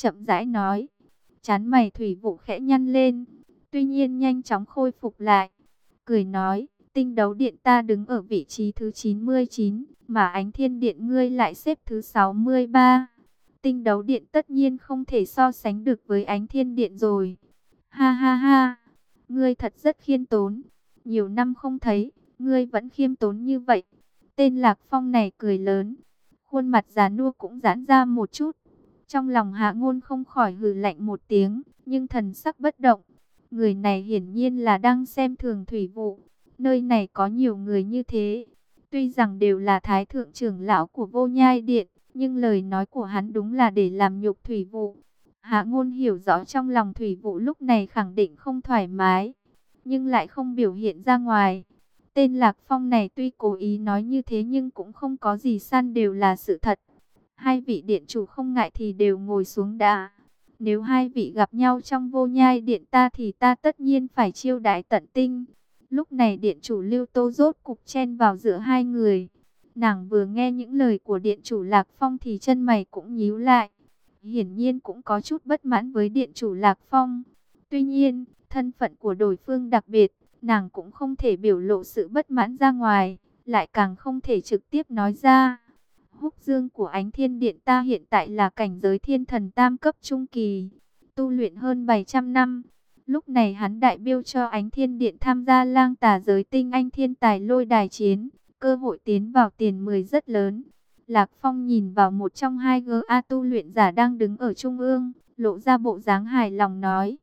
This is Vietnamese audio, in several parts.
chậm rãi nói. Trán mày Thủy Vụ khẽ nhăn lên, tuy nhiên nhanh chóng khôi phục lại, cười nói, Tinh Đấu Điện ta đứng ở vị trí thứ 99, mà Ánh Thiên Điện ngươi lại xếp thứ 63. Tinh Đấu Điện tất nhiên không thể so sánh được với Ánh Thiên Điện rồi. Ha ha ha, ngươi thật rất khiêm tốn, nhiều năm không thấy, ngươi vẫn khiêm tốn như vậy. Tên Lạc Phong này cười lớn, khuôn mặt già nua cũng giãn ra một chút. Trong lòng Hạ Ngôn không khỏi hừ lạnh một tiếng, nhưng thần sắc bất động. Người này hiển nhiên là đang xem thường Thủy Vụ. Nơi này có nhiều người như thế. Tuy rằng đều là thái thượng trưởng lão của Vô Nhai Điện, nhưng lời nói của hắn đúng là để làm nhục Thủy Vụ. Hạ Ngôn hiểu rõ trong lòng Thủy Vụ lúc này khẳng định không thoải mái, nhưng lại không biểu hiện ra ngoài. Tên Lạc Phong này tuy cố ý nói như thế nhưng cũng không có gì săn, đều là sự thật. Hai vị điện chủ không ngại thì đều ngồi xuống đã. Nếu hai vị gặp nhau trong Vô Nhai Điện ta thì ta tất nhiên phải chiêu đãi tận tinh. Lúc này điện chủ Lưu Tô rốt cục chen vào giữa hai người. Nàng vừa nghe những lời của điện chủ Lạc Phong thì chân mày cũng nhíu lại. Hiển nhiên cũng có chút bất mãn với điện chủ Lạc Phong. Tuy nhiên, thân phận của đối phương đặc biệt, nàng cũng không thể biểu lộ sự bất mãn ra ngoài, lại càng không thể trực tiếp nói ra. Húc dương của Ánh Thiên Điện ta hiện tại là cảnh giới thiên thần tam cấp trung kỳ, tu luyện hơn 700 năm. Lúc này hắn đại biểu cho Ánh Thiên Điện tham gia lang tà giới tinh anh thiên tài lôi đài chiến, cơ hội tiến vào tiền 10 rất lớn. Lạc Phong nhìn vào một trong hai GA tu luyện giả đang đứng ở trung ương, lộ ra bộ dáng hài lòng nói.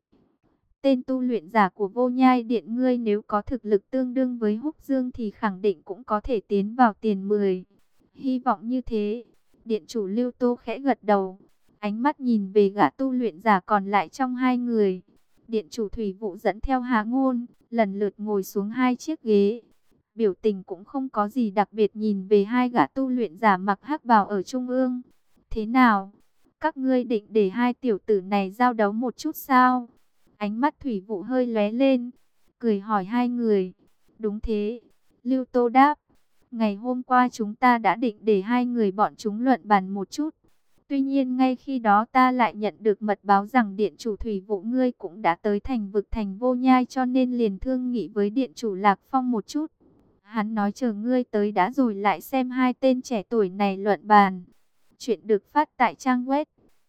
Tên tu luyện giả của Vô Nhai Điện ngươi nếu có thực lực tương đương với Húc Dương thì khẳng định cũng có thể tiến vào tiền 10. Hy vọng như thế. Điện chủ Lưu Tô khẽ gật đầu, ánh mắt nhìn về gã tu luyện giả còn lại trong hai người. Điện chủ Thủy Vụ dẫn theo Hạ Ngôn, lần lượt ngồi xuống hai chiếc ghế. Biểu tình cũng không có gì đặc biệt nhìn về hai gã tu luyện giả mặc hắc bào ở trung ương. Thế nào? Các ngươi định để hai tiểu tử này giao đấu một chút sao? Ánh mắt Thủy Vụ hơi lóe lên, cười hỏi hai người. Đúng thế, Lưu Tô đáp. Ngày hôm qua chúng ta đã định để hai người bọn chúng luận bàn một chút. Tuy nhiên ngay khi đó ta lại nhận được mật báo rằng điện chủ Thủy Vụ ngươi cũng đã tới thành vực thành Vô Nhai, cho nên liền thương nghị với điện chủ Lạc Phong một chút. Hắn nói chờ ngươi tới đã rồi lại xem hai tên trẻ tuổi này luận bàn. Chuyện được phát tại trang web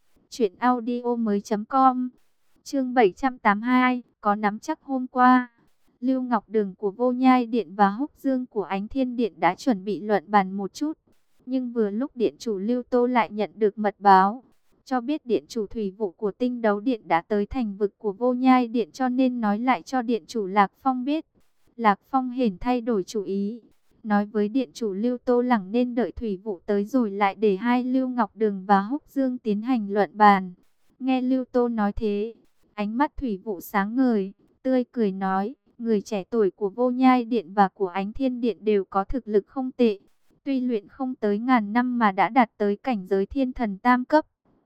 truyệnaudiomoi.com. Chương 782, có nắm chắc hôm qua Lưu Ngọc Đường của Vô Nhai Điện và Húc Dương của Ánh Thiên Điện đã chuẩn bị luận bàn một chút. Nhưng vừa lúc điện chủ Lưu Tô lại nhận được mật báo, cho biết điện chủ Thủy Vụ của Tinh Đấu Điện đã tới thành vực của Vô Nhai Điện, cho nên nói lại cho điện chủ Lạc Phong biết. Lạc Phong hển thay đổi chủ ý, nói với điện chủ Lưu Tô lẳng nên đợi Thủy Vụ tới rồi lại để hai Lưu Ngọc Đường và Húc Dương tiến hành luận bàn. Nghe Lưu Tô nói thế, ánh mắt Thủy Vụ sáng ngời, tươi cười nói, người trẻ tuổi của Vô Nhai Điện và của Ánh Thiên Điện đều có thực lực không tệ. Tuy luyện không tới ngàn năm mà đã đạt tới cảnh giới thiên thần tam cấp,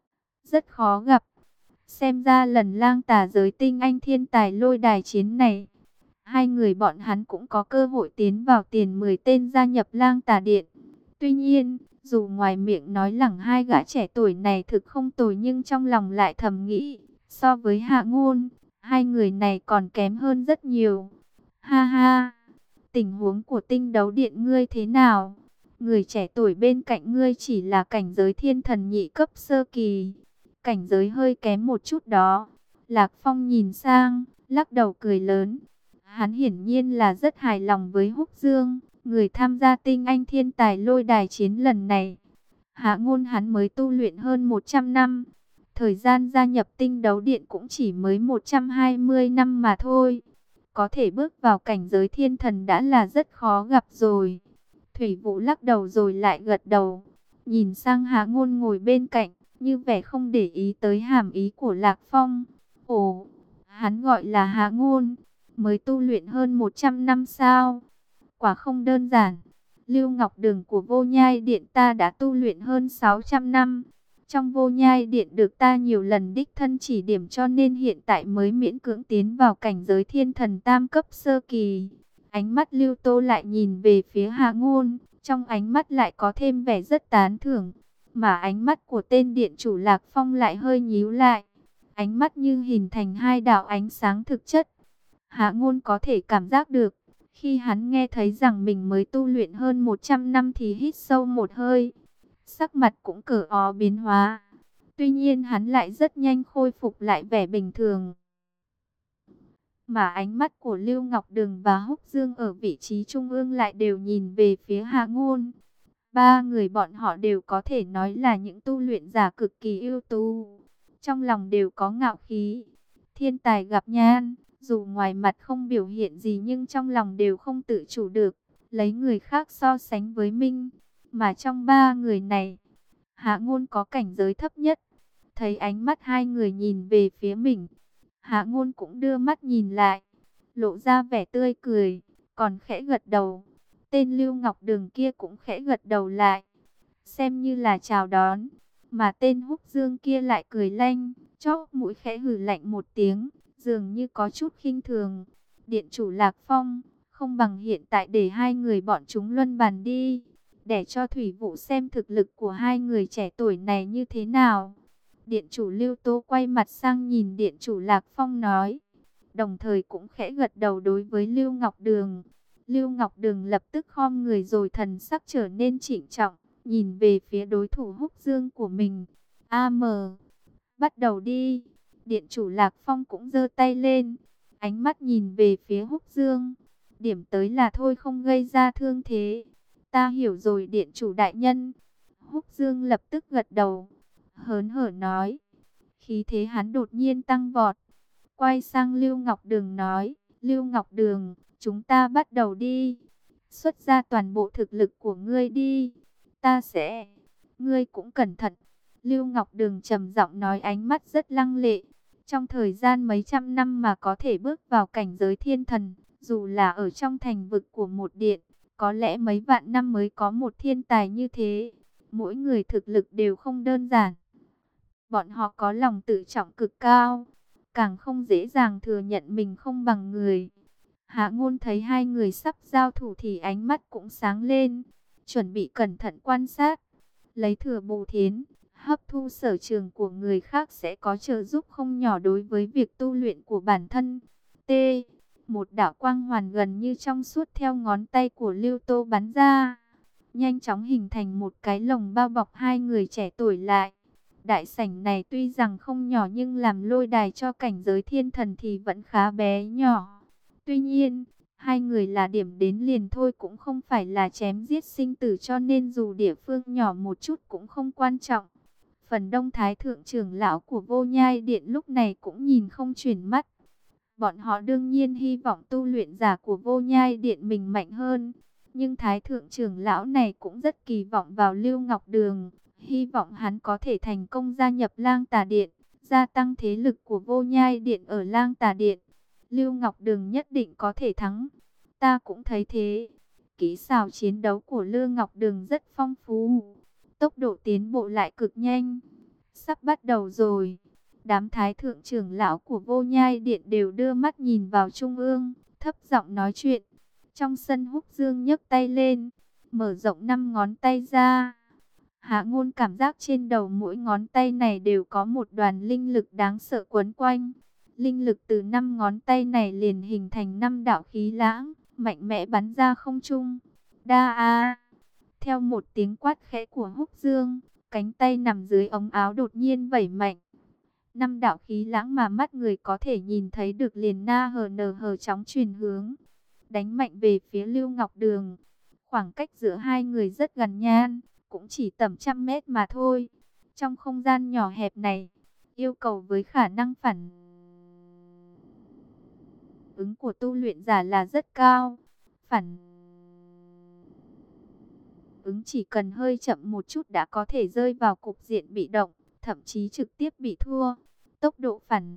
rất khó gặp. Xem ra lần lang tà giới tinh anh thiên tài lôi đài chiến này, hai người bọn hắn cũng có cơ hội tiến vào tiền 10 tên gia nhập lang tà điện. Tuy nhiên, dù ngoài miệng nói lẳng hai gã trẻ tuổi này thực không tồi, nhưng trong lòng lại thầm nghĩ, so với Hạ Ngôn, hai người này còn kém hơn rất nhiều. Ha ha, tình huống của Tinh Đấu Điện ngươi thế nào? Người trẻ tuổi bên cạnh ngươi chỉ là cảnh giới thiên thần nhị cấp sơ kỳ, cảnh giới hơi kém một chút đó. Lạc Phong nhìn sang, lắc đầu cười lớn. Hắn hiển nhiên là rất hài lòng với Húc Dương, người tham gia tinh anh thiên tài lôi đài chiến lần này. Hạ Ngôn hắn mới tu luyện hơn 100 năm, thời gian gia nhập Tinh Đấu Điện cũng chỉ mới 120 năm mà thôi. Có thể bước vào cảnh giới thiên thần đã là rất khó gặp rồi. Thủy Vụ lắc đầu rồi lại gật đầu, nhìn sang Hạ Ngôn ngồi bên cạnh, như vẻ không để ý tới hàm ý của Lạc Phong. Ồ, hắn gọi là Hạ Ngôn, mới tu luyện hơn 100 năm sao? Quả không đơn giản. Lưu Ngọc Đường của Vô Nhai Điện ta đã tu luyện hơn 600 năm. Trong Vô Nhai Điện được ta nhiều lần đích thân chỉ điểm, cho nên hiện tại mới miễn cưỡng tiến vào cảnh giới thiên thần tam cấp sơ kỳ. Ánh mắt Lưu Tô lại nhìn về phía Hạ Ngôn, trong ánh mắt lại có thêm vẻ rất tán thưởng. Mà ánh mắt của tên điện chủ Lạc Phong lại hơi nhíu lại. Ánh mắt như hình thành hai đạo ánh sáng thực chất. Hạ Ngôn có thể cảm giác được. Khi hắn nghe thấy rằng mình mới tu luyện hơn 100 năm thì hít sâu một hơi. Sắc mặt cũng cờ ó biến hóa. Tuy nhiên hắn lại rất nhanh khôi phục lại vẻ bình thường. Mà ánh mắt của Lưu Ngọc Đường và Húc Dương ở vị trí trung ương lại đều nhìn về phía Hạ Ngôn. Ba người bọn họ đều có thể nói là những tu luyện giả cực kỳ ưu tú. Trong lòng đều có ngạo khí. Thiên tài gặp nhan, dù ngoài mặt không biểu hiện gì nhưng trong lòng đều không tự chủ được. Lấy người khác so sánh với mình. Mà trong ba người này, Hạ Ngôn có cảnh giới thấp nhất. Thấy ánh mắt hai người nhìn về phía mình, Hạ Ngôn cũng đưa mắt nhìn lại, lộ ra vẻ tươi cười, còn khẽ gật đầu. Tên Lưu Ngọc Đường kia cũng khẽ gật đầu lại, xem như là chào đón. Mà tên Húc Dương kia lại cười lanh, chóp mũi khẽ hừ lạnh một tiếng, dường như có chút khinh thường. Điện chủ Lạc Phong, không bằng hiện tại để hai người bọn chúng luân bàn đi, để cho Thủy Vũ xem thực lực của hai người trẻ tuổi này như thế nào. Điện chủ Lưu Tố quay mặt sang nhìn điện chủ Lạc Phong nói, đồng thời cũng khẽ gật đầu đối với Lưu Ngọc Đường. Lưu Ngọc Đường lập tức khom người rồi thần sắc trở nên trịnh trọng, nhìn về phía đối thủ Húc Dương của mình. Bắt đầu đi. Điện chủ Lạc Phong cũng giơ tay lên, ánh mắt nhìn về phía Húc Dương. Điểm tới là thôi, không gây ra thương thế. Ta hiểu rồi điện chủ đại nhân. Húc Dương lập tức gật đầu, hớn hở nói. Khí thế hắn đột nhiên tăng vọt. Quay sang Lưu Ngọc Đường nói, Lưu Ngọc Đường, chúng ta bắt đầu đi. Xuất ra toàn bộ thực lực của ngươi đi. Ta sẽ... Ngươi cũng cẩn thận. Lưu Ngọc Đường trầm giọng nói, ánh mắt rất lăng lệ. Trong thời gian mấy trăm năm mà có thể bước vào cảnh giới thiên thần, dù là ở trong thành vực của một điện, có lẽ mấy vạn năm mới có một thiên tài như thế. Mỗi người thực lực đều không đơn giản. Bọn họ có lòng tự trọng cực cao, càng không dễ dàng thừa nhận mình không bằng người. Hạ Ngôn thấy hai người sắp giao thủ thì ánh mắt cũng sáng lên, chuẩn bị cẩn thận quan sát, lấy thừa bù thiến, hấp thu sở trường của người khác sẽ có trợ giúp không nhỏ đối với việc tu luyện của bản thân. T. Một đạo quang hoàn gần như trong suốt theo ngón tay của Lưu Tô bắn ra, nhanh chóng hình thành một cái lồng bao bọc hai người trẻ tuổi lại. Đại sảnh này tuy rằng không nhỏ nhưng làm lôi đài cho cảnh giới thiên thần thì vẫn khá bé nhỏ. Tuy nhiên, hai người là điểm đến liền thôi, cũng không phải là chém giết sinh tử, cho nên dù địa phương nhỏ một chút cũng không quan trọng. Phần đông thái thượng trưởng lão của Vô Nhai Điện lúc này cũng nhìn không chuyển mắt. Bọn họ đương nhiên hy vọng tu luyện giả của Vô Nhai Điện mình mạnh hơn. Nhưng thái thượng trưởng lão này cũng rất kỳ vọng vào Lưu Ngọc Đường. Hy vọng hắn có thể thành công gia nhập Lang Tà Điện, gia tăng thế lực của Vô Nhai Điện ở Lang Tà Điện. Lưu Ngọc Đường nhất định có thể thắng. Ta cũng thấy thế. Kỹ xảo chiến đấu của Lưu Ngọc Đường rất phong phú. Tốc độ tiến bộ lại cực nhanh. Sắp bắt đầu rồi. Đám thái thượng trưởng lão của Vô Nhai Điện đều đưa mắt nhìn vào trung ương, thấp giọng nói chuyện. Trong sân, Húc Dương nhấc tay lên, mở rộng 5 ngón tay ra. Hạ Ngôn cảm giác trên đầu mỗi ngón tay này đều có một đoàn linh lực đáng sợ quấn quanh. Linh lực từ 5 ngón tay này liền hình thành 5 đạo khí lãng, mạnh mẽ bắn ra không trung. Đa a! Theo một tiếng quát khẽ của Húc Dương, cánh tay nằm dưới ống áo đột nhiên vẩy mạnh. 5 đạo khí lãng mà mắt người có thể nhìn thấy được liền hờ chóng chuyển hướng, đánh mạnh về phía Lưu Ngọc Đường. Khoảng cách giữa hai người rất gần nhan, cũng chỉ tầm trăm mét mà thôi. Trong không gian nhỏ hẹp này, yêu cầu với khả năng phản ứng của tu luyện giả là rất cao. Phản ứng chỉ cần hơi chậm một chút đã có thể rơi vào cục diện bị động, thậm chí trực tiếp bị thua. Tốc độ phản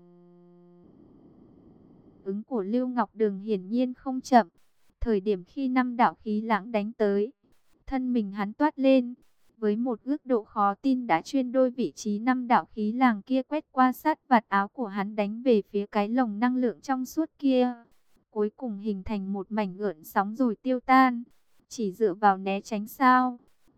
ứng của Lưu Ngọc Đường hiển nhiên không chậm. Thời điểm khi 5 đạo khí lãng đánh tới, thân mình hắn toát lên, với một ước độ khó tin đã chuyên đôi vị trí 5 đạo khí làng kia quét qua sát vạt áo của hắn, đánh về phía cái lồng năng lượng trong suốt kia. Cuối cùng hình thành một mảnh gợn sóng rồi tiêu tan. Chỉ dựa vào né tránh sao?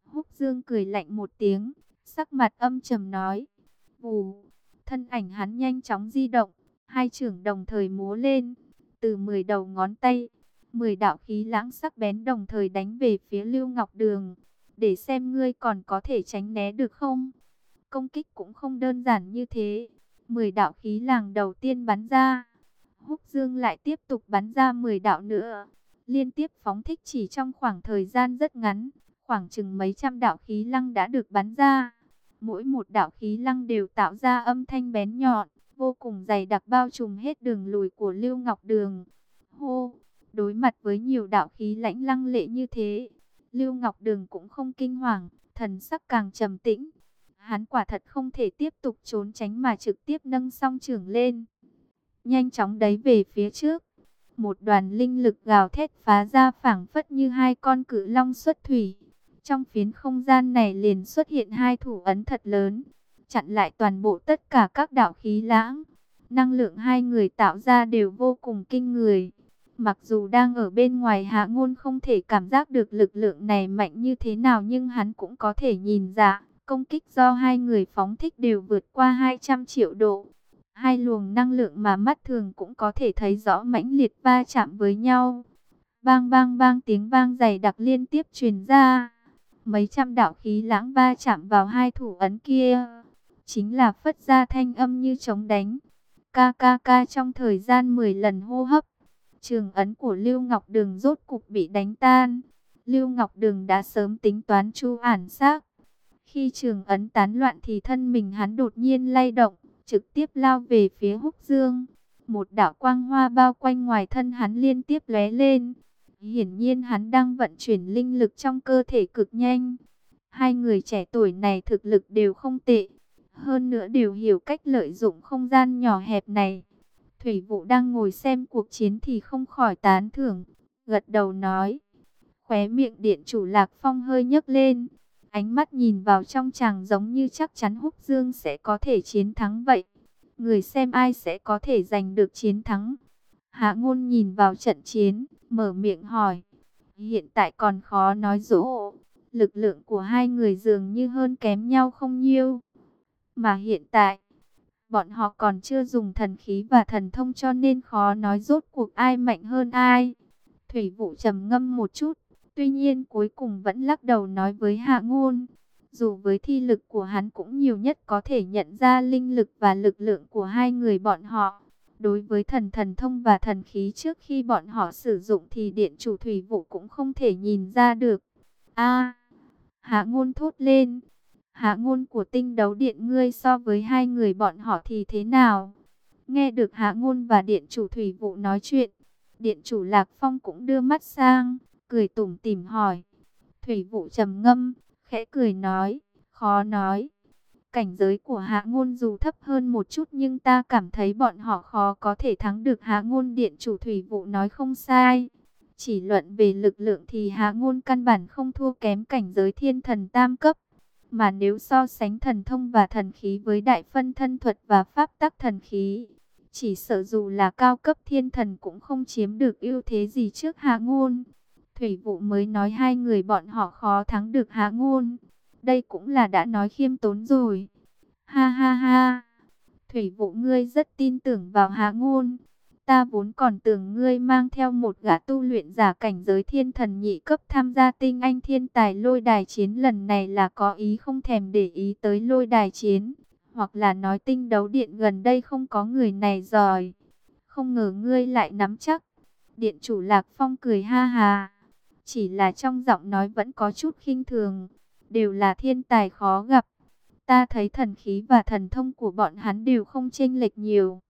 Húc Dương cười lạnh một tiếng, sắc mặt âm trầm nói, vù, thân ảnh hắn nhanh chóng di động, hai chưởng đồng thời múa lên, từ 10 đầu ngón tay, 10 đạo khí lãng sắc bén đồng thời đánh về phía Lưu Ngọc Đường, để xem ngươi còn có thể tránh né được không. Công kích cũng không đơn giản như thế, 10 đạo khí làng đầu tiên bắn ra, Húc Dương lại tiếp tục bắn ra 10 đạo nữa, liên tiếp phóng thích chỉ trong khoảng thời gian rất ngắn, khoảng chừng mấy trăm đạo khí lăng đã được bắn ra. Mỗi một đạo khí lăng đều tạo ra âm thanh bén nhọn, vô cùng dày đặc bao trùm hết đường lùi của Lưu Ngọc Đường. Hô, đối mặt với nhiều đạo khí lãnh lăng lệ như thế, Lưu Ngọc Đường cũng không kinh hoàng, thần sắc càng trầm tĩnh. Hắn quả thật không thể tiếp tục trốn tránh mà trực tiếp nâng song chưởng lên, nhanh chóng đẩy về phía trước. Một đoàn linh lực gào thét phá ra, phảng phất như hai con cự long xuất thủy. Trong phiến không gian này liền xuất hiện hai thủ ấn thật lớn, chặn lại toàn bộ tất cả các đạo khí lãng. Năng lượng hai người tạo ra đều vô cùng kinh người. Mặc dù đang ở bên ngoài, Hạ Ngôn không thể cảm giác được lực lượng này mạnh như thế nào, nhưng hắn cũng có thể nhìn ra, công kích do hai người phóng thích đều vượt qua 200 triệu độ. Hai luồng năng lượng mà mắt thường cũng có thể thấy rõ mãnh liệt va chạm với nhau. Bang bang bang, tiếng vang dày đặc liên tiếp truyền ra. Mấy trăm đạo khí lãng va chạm vào hai thủ ấn kia, chính là phất ra thanh âm như trống đánh. Ca ca ca, trong thời gian 10 lần hô hấp, trường ấn của Lưu Ngọc Đường rốt cục bị đánh tan. Lưu Ngọc Đường đã sớm tính toán chu ản xác. Khi trường ấn tán loạn thì thân mình hắn đột nhiên lay động, trực tiếp lao về phía Húc Dương. Một đạo quang hoa bao quanh ngoài thân hắn liên tiếp lóe lên. Hiển nhiên hắn đang vận chuyển linh lực trong cơ thể cực nhanh. Hai người trẻ tuổi này thực lực đều không tệ, hơn nữa đều hiểu cách lợi dụng không gian nhỏ hẹp này. Thủy Vũ đang ngồi xem cuộc chiến thì không khỏi tán thưởng, gật đầu nói. Khóe miệng điện chủ Lạc Phong hơi nhấc lên, ánh mắt nhìn vào trong tràng giống như chắc chắn Húc Dương sẽ có thể chiến thắng vậy. Người xem ai sẽ có thể giành được chiến thắng. Hạ Ngôn nhìn vào trận chiến, mở miệng hỏi. Hiện tại còn khó nói dỗ, lực lượng của hai người dường như hơn kém nhau không nhiêu. Mà hiện tại, bọn họ còn chưa dùng thần khí và thần thông, cho nên khó nói rốt cuộc ai mạnh hơn ai. Thủy Vũ trầm ngâm một chút, tuy nhiên cuối cùng vẫn lắc đầu nói với Hạ Ngôn. Dù với thi lực của hắn cũng nhiều nhất có thể nhận ra linh lực và lực lượng của hai người bọn họ. Đối với thần thông và thần khí trước khi bọn họ sử dụng thì điện chủ Thủy Vũ cũng không thể nhìn ra được. A, Hạ Ngôn thốt lên. Hạ Ngôn của Tinh Đấu Điện, ngươi so với hai người bọn họ thì thế nào? Nghe được Hạ Ngôn và điện chủ Thủy Vũ nói chuyện, điện chủ Lạc Phong cũng đưa mắt sang, cười tủm tỉm hỏi. Thủy Vũ trầm ngâm, khẽ cười nói, khó nói. Cảnh giới của Hạ Ngôn dù thấp hơn một chút nhưng ta cảm thấy bọn họ khó có thể thắng được Hạ Ngôn. Điện chủ Thủy Vũ nói không sai. Chỉ luận về lực lượng thì Hạ Ngôn căn bản không thua kém cảnh giới thiên thần tam cấp. Mà nếu so sánh thần thông và thần khí với đại phân thân thuật và pháp tắc thần khí, chỉ sợ dù là cao cấp thiên thần cũng không chiếm được ưu thế gì trước Hạ Ngôn. Thủy Vũ mới nói hai người bọn họ khó thắng được Hạ Ngôn. Đây cũng là đã nói khiêm tốn rồi. Ha ha ha. Thủy Vũ, ngươi rất tin tưởng vào Hạ Ngôn. Ta vốn còn tưởng ngươi mang theo một gã tu luyện giả cảnh giới thiên thần nhị cấp tham gia tinh anh thiên tài lôi đài chiến lần này là có ý không thèm để ý tới lôi đài chiến. Hoặc là nói Tinh Đấu Điện gần đây không có người này giỏi. Không ngờ ngươi lại nắm chắc. Điện chủ Lạc Phong cười ha ha. Chỉ là trong giọng nói vẫn có chút khinh thường. Đều là thiên tài khó gặp. Ta thấy thần khí và thần thông của bọn hắn đều không chênh lệch nhiều.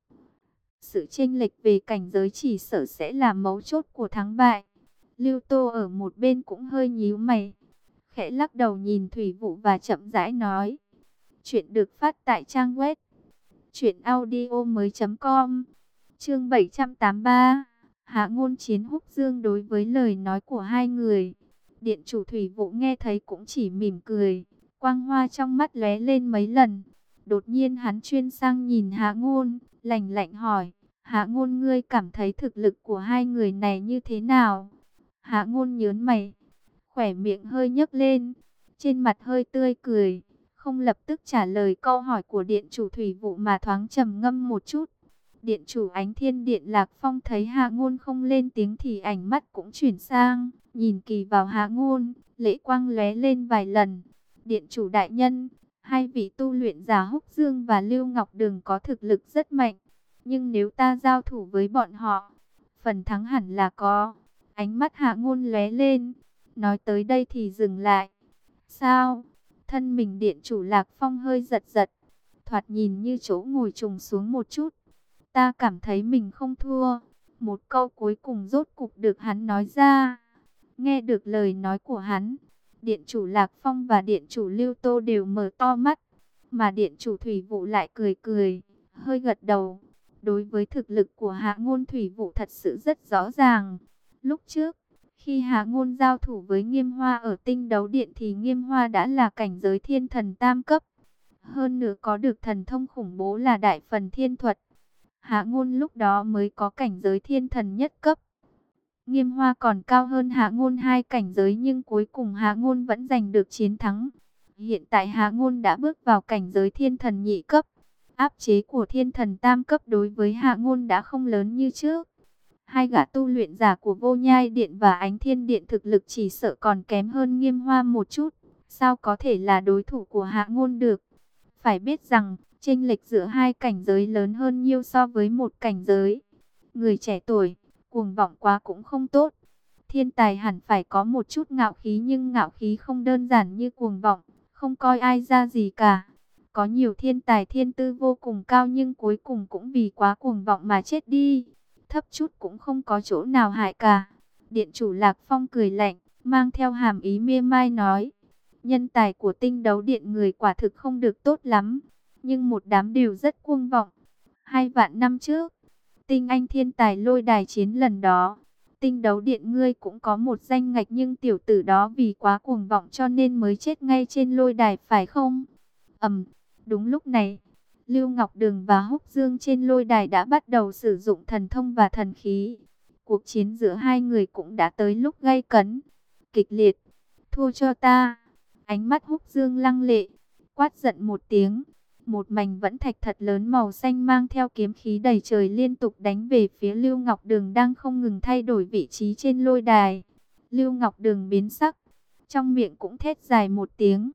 Sự chênh lệch về cảnh giới chỉ sợ sẽ là mấu chốt của thắng bại. Lưu Tô ở một bên cũng hơi nhíu mày, khẽ lắc đầu nhìn Thủy Vũ và chậm rãi nói. Chuyện được phát tại trang web truyệnaudiomoi.com. Chương 783. Hạ Ngôn chiến Húc Dương. Đối với lời nói của hai người, điện chủ Thủy Vũ nghe thấy cũng chỉ mỉm cười, quang hoa trong mắt lóe lên mấy lần. Đột nhiên hắn chuyên sang nhìn Hạ Ngôn, lạnh lạnh hỏi, Hạ Ngôn, ngươi cảm thấy thực lực của hai người này như thế nào? Hạ Ngôn nhớn mày, khóe miệng hơi nhếch lên, trên mặt hơi tươi cười, không lập tức trả lời câu hỏi của điện chủ thủy vụ mà thoáng trầm ngâm một chút. Điện chủ Ánh Thiên Điện Lạc Phong thấy Hạ Ngôn không lên tiếng thì ánh mắt cũng chuyển sang, nhìn kỳ vào Hạ Ngôn, lệ quang lóe lên vài lần. Điện chủ đại nhân, hai vị tu luyện giả Húc Dương và Lưu Ngọc Đường có thực lực rất mạnh, nhưng nếu ta giao thủ với bọn họ, phần thắng hẳn là có. Ánh mắt Hạ Ngôn lóe lên, nói tới đây thì dừng lại. Sao? Thân mình điện chủ Lạc Phong hơi giật giật, thoạt nhìn như chỗ ngồi trùng xuống một chút. Ta cảm thấy mình không thua. Một câu cuối cùng rốt cục được hắn nói ra. Nghe được lời nói của hắn, điện chủ Lạc Phong và điện chủ Lưu Tô đều mở to mắt, mà điện chủ Thủy Vụ lại cười cười, hơi gật đầu. Đối với thực lực của Hạ Ngôn, Thủy Vụ thật sự rất rõ ràng. Lúc trước, khi Hạ Ngôn giao thủ với Nghiêm Hoa ở Tinh Đấu Điện thì Nghiêm Hoa đã là cảnh giới thiên thần tam cấp. Hơn nữa có được thần thông khủng bố là Đại Phần Thiên Thuật. Hạ Ngôn lúc đó mới có cảnh giới thiên thần nhất cấp. Nghiêm Hoa còn cao hơn Hạ Ngôn 2 cảnh giới, nhưng cuối cùng Hạ Ngôn vẫn giành được chiến thắng. Hiện tại Hạ Ngôn đã bước vào cảnh giới thiên thần nhị cấp. Áp chế của thiên thần tam cấp đối với Hạ Ngôn đã không lớn như trước. Hai gã tu luyện giả của Vô Nhai Điện và Ánh Thiên Điện thực lực chỉ sợ còn kém hơn Nghiêm Hoa một chút. Sao có thể là đối thủ của Hạ Ngôn được? Phải biết rằng, chênh lệch giữa hai cảnh giới lớn hơn nhiều so với một cảnh giới. Người trẻ tuổi, cuồng vọng quá cũng không tốt. Thiên tài hẳn phải có một chút ngạo khí, nhưng ngạo khí không đơn giản như cuồng vọng, không coi ai ra gì cả. Có nhiều thiên tài thiên tư vô cùng cao nhưng cuối cùng cũng vì quá cuồng vọng mà chết đi. Thấp chút cũng không có chỗ nào hại cả. Điện chủ Lạc Phong cười lạnh, mang theo hàm ý mỉa mai nói. Nhân tài của Tinh Đấu Điện người quả thực không được tốt lắm, nhưng một đám đều rất cuồng vọng. 2 vạn năm trước, tinh anh thiên tài lôi đài chiến lần đó, Tinh Đấu Điện ngươi cũng có một danh ngạch, nhưng tiểu tử đó vì quá cuồng vọng cho nên mới chết ngay trên lôi đài phải không? Đúng lúc này, Lưu Ngọc Đường và Húc Dương trên lôi đài đã bắt đầu sử dụng thần thông và thần khí. Cuộc chiến giữa hai người cũng đã tới lúc gay cấn, kịch liệt. Thua cho ta. Ánh mắt Húc Dương lăng lệ, quát giận một tiếng. Một mảnh vẫn thạch thật lớn màu xanh mang theo kiếm khí đầy trời liên tục đánh về phía Lưu Ngọc Đường đang không ngừng thay đổi vị trí trên lôi đài. Lưu Ngọc Đường biến sắc, trong miệng cũng thét dài một tiếng.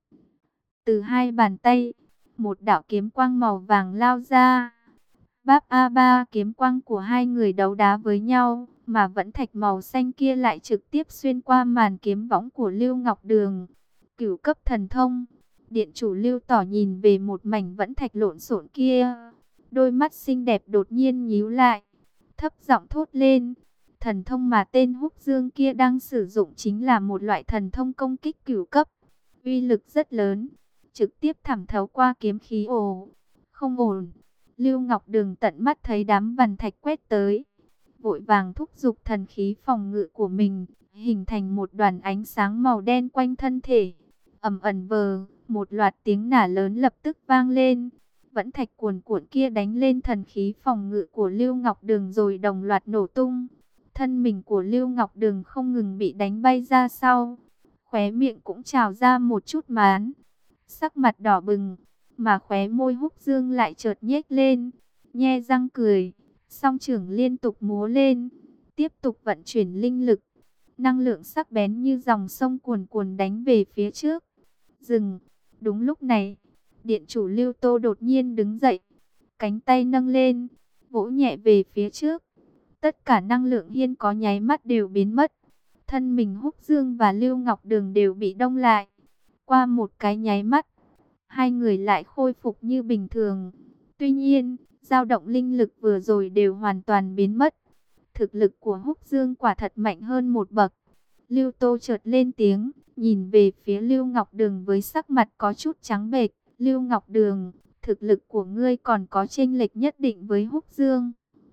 Từ hai bàn tay, một đạo kiếm quang màu vàng lao ra. Báp a ba, kiếm quang của hai người đấu đá với nhau, mà vẫn thạch màu xanh kia lại trực tiếp xuyên qua màn kiếm võng của Lưu Ngọc Đường. Cửu cấp thần thông. Điện chủ Lưu Tỏ nhìn về một mảnh vẫn thạch lộn xộn kia, đôi mắt xinh đẹp đột nhiên nhíu lại, thấp giọng thốt lên. Thần thông mà tên Húc Dương kia đang sử dụng chính là một loại thần thông công kích cửu cấp, uy lực rất lớn, trực tiếp thẩm thấu qua kiếm khí. Ồ, không ổn. Lưu Ngọc Đường tận mắt thấy đám vằn thạch quét tới, vội vàng thúc giục thần khí phòng ngự của mình, hình thành một đoàn ánh sáng màu đen quanh thân thể. Ầm ầm vờ, một loạt tiếng nả lớn lập tức vang lên. Vẫn thạch cuồn cuộn kia đánh lên thần khí phòng ngự của Lưu Ngọc Đường rồi đồng loạt nổ tung. Thân mình của Lưu Ngọc Đường không ngừng bị đánh bay ra sau, khóe miệng cũng trào ra một chút mán, sắc mặt đỏ bừng, mà khóe môi Húc Dương lại chợt nhếch lên, nhe răng cười, song trưởng liên tục múa lên, tiếp tục vận chuyển linh lực, năng lượng sắc bén như dòng sông cuồn cuộn đánh về phía trước. Dừng. Đúng lúc này, điện chủ Lưu Tô đột nhiên đứng dậy, cánh tay nâng lên, vỗ nhẹ về phía trước. Tất cả năng lượng hiên có nháy mắt đều biến mất. Thân mình Húc Dương và Lưu Ngọc Đường đều bị đông lại. Qua một cái nháy mắt, hai người lại khôi phục như bình thường. Tuy nhiên, dao động linh lực vừa rồi đều hoàn toàn biến mất. Thực lực của Húc Dương quả thật mạnh hơn một bậc. Lưu Tô chợt lên tiếng, nhìn về phía Lưu Ngọc Đường với sắc mặt có chút trắng bệch. Lưu Ngọc Đường, thực lực của ngươi còn có chênh lệch nhất định với Húc Dương.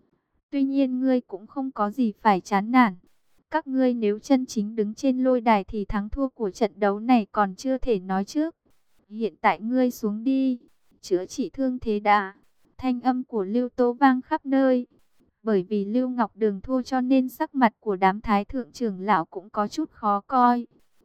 Tuy nhiên ngươi cũng không có gì phải chán nản. Các ngươi nếu chân chính đứng trên lôi đài thì thắng thua của trận đấu này còn chưa thể nói trước. Hiện tại ngươi xuống đi, chữa trị thương thế đã. Thanh âm của Lưu Tô vang khắp nơi. Bởi vì Lưu Ngọc Đường thua cho nên sắc mặt của đám thái thượng trưởng lão cũng có chút khó coi.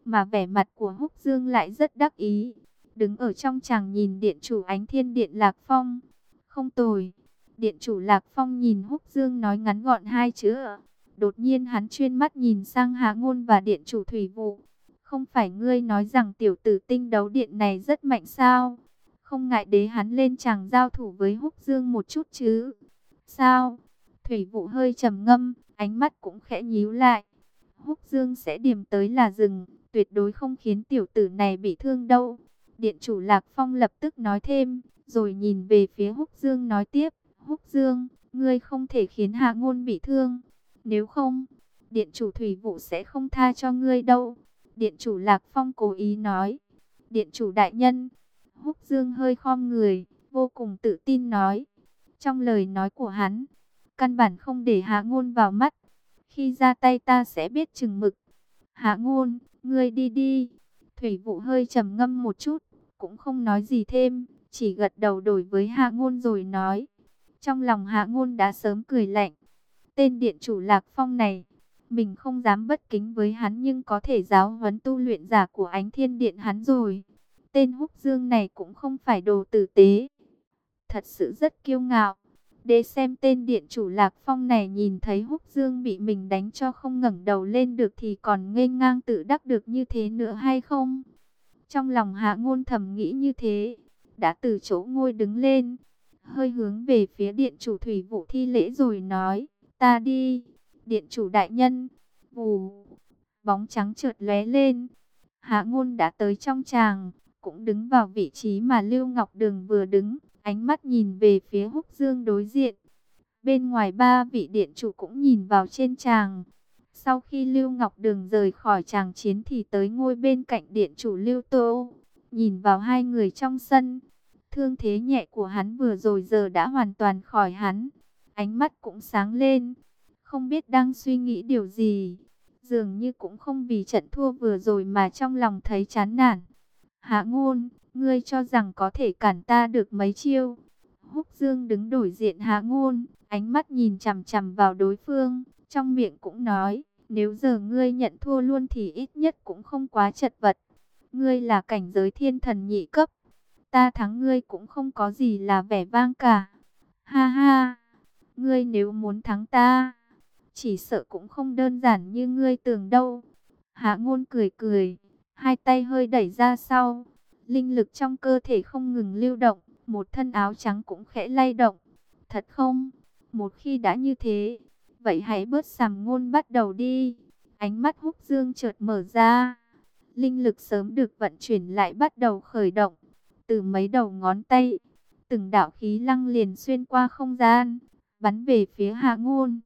mà vẻ mặt của Húc Dương lại rất đắc ý. Đứng ở trong tràng nhìn điện chủ Ánh Thiên Điện Lạc Phong. Không tồi. Điện chủ Lạc Phong nhìn Húc Dương nói ngắn gọn hai chữ. Đột nhiên hắn chuyên mắt nhìn sang Hạ Ngôn và điện chủ Thủy Vụ. Không phải ngươi nói rằng tiểu tử Tinh Đấu Điện này rất mạnh sao? Không ngại đế hắn lên tràng giao thủ với Húc Dương một chút chứ? Sao? Thủy Vụ hơi trầm ngâm, ánh mắt cũng khẽ nhíu lại. Húc Dương sẽ điềm tới là rừng, tuyệt đối không khiến tiểu tử này bị thương đâu. Điện chủ Lạc Phong lập tức nói thêm, rồi nhìn về phía Húc Dương nói tiếp. Húc Dương, ngươi không thể khiến Hạ Ngôn bị thương. Nếu không, điện chủ Thủy Vụ sẽ không tha cho ngươi đâu. Điện chủ Lạc Phong cố ý nói. Điện chủ đại nhân. Húc Dương hơi khom người, vô cùng tự tin nói. Trong lời nói của hắn, căn bản không để Hạ Ngôn vào mắt. Khi ra tay ta sẽ biết chừng mực. Hạ Ngôn, ngươi đi đi. Thủy Vụ hơi trầm ngâm một chút, cũng không nói gì thêm, chỉ gật đầu đổi với Hạ Ngôn rồi nói. Trong lòng Hạ Ngôn đã sớm cười lạnh. Tên điện chủ Lạc Phong này, mình không dám bất kính với hắn nhưng có thể giáo huấn tu luyện giả của Ánh Thiên Điện hắn rồi. Tên Húc Dương này cũng không phải đồ tử tế. Thật sự rất kiêu ngạo. Để xem tên điện chủ Lạc Phong này nhìn thấy Húc Dương bị mình đánh cho không ngẩng đầu lên được thì còn nghênh ngang tự đắc được như thế nữa hay không? Trong lòng Hạ Ngôn thầm nghĩ như thế, đã từ chỗ ngồi đứng lên, hơi hướng về phía điện chủ Thủy Vụ thi lễ rồi nói, ta đi, điện chủ đại nhân. Vù, bóng trắng chợt lóe lên, Hạ Ngôn đã tới trong tràng, cũng đứng vào vị trí mà Lưu Ngọc Đường vừa đứng, ánh mắt nhìn về phía Húc Dương đối diện. Bên ngoài ba vị điện chủ cũng nhìn vào trên tràng. Sau khi Lưu Ngọc Đường rời khỏi tràng chiến thì tới ngôi bên cạnh điện chủ Lưu Tô, nhìn vào hai người trong sân. Thương thế nhẹ của hắn vừa rồi giờ đã hoàn toàn khỏi hắn. Ánh mắt cũng sáng lên, không biết đang suy nghĩ điều gì. Dường như cũng không vì trận thua vừa rồi mà trong lòng thấy chán nản. Hạ Ngôn, ngươi cho rằng có thể cản ta được mấy chiêu? Húc Dương đứng đối diện Hạ Ngôn, ánh mắt nhìn chằm chằm vào đối phương, trong miệng cũng nói, nếu giờ ngươi nhận thua luôn thì ít nhất cũng không quá chật vật. Ngươi là cảnh giới thiên thần nhị cấp, ta thắng ngươi cũng không có gì là vẻ vang cả. Ha ha, ngươi nếu muốn thắng ta, chỉ sợ cũng không đơn giản như ngươi tưởng đâu. Hạ Ngôn cười cười, hai tay hơi đẩy ra sau, linh lực trong cơ thể không ngừng lưu động, một thân áo trắng cũng khẽ lay động. Thật không? Một khi đã như thế, vậy hãy bớt sàm ngôn bắt đầu đi. Ánh mắt Húc Dương chợt mở ra, linh lực sớm được vận chuyển lại bắt đầu khởi động. Từ mấy đầu ngón tay, từng đạo khí lăng liền xuyên qua không gian, bắn về phía Hạ Ngôn.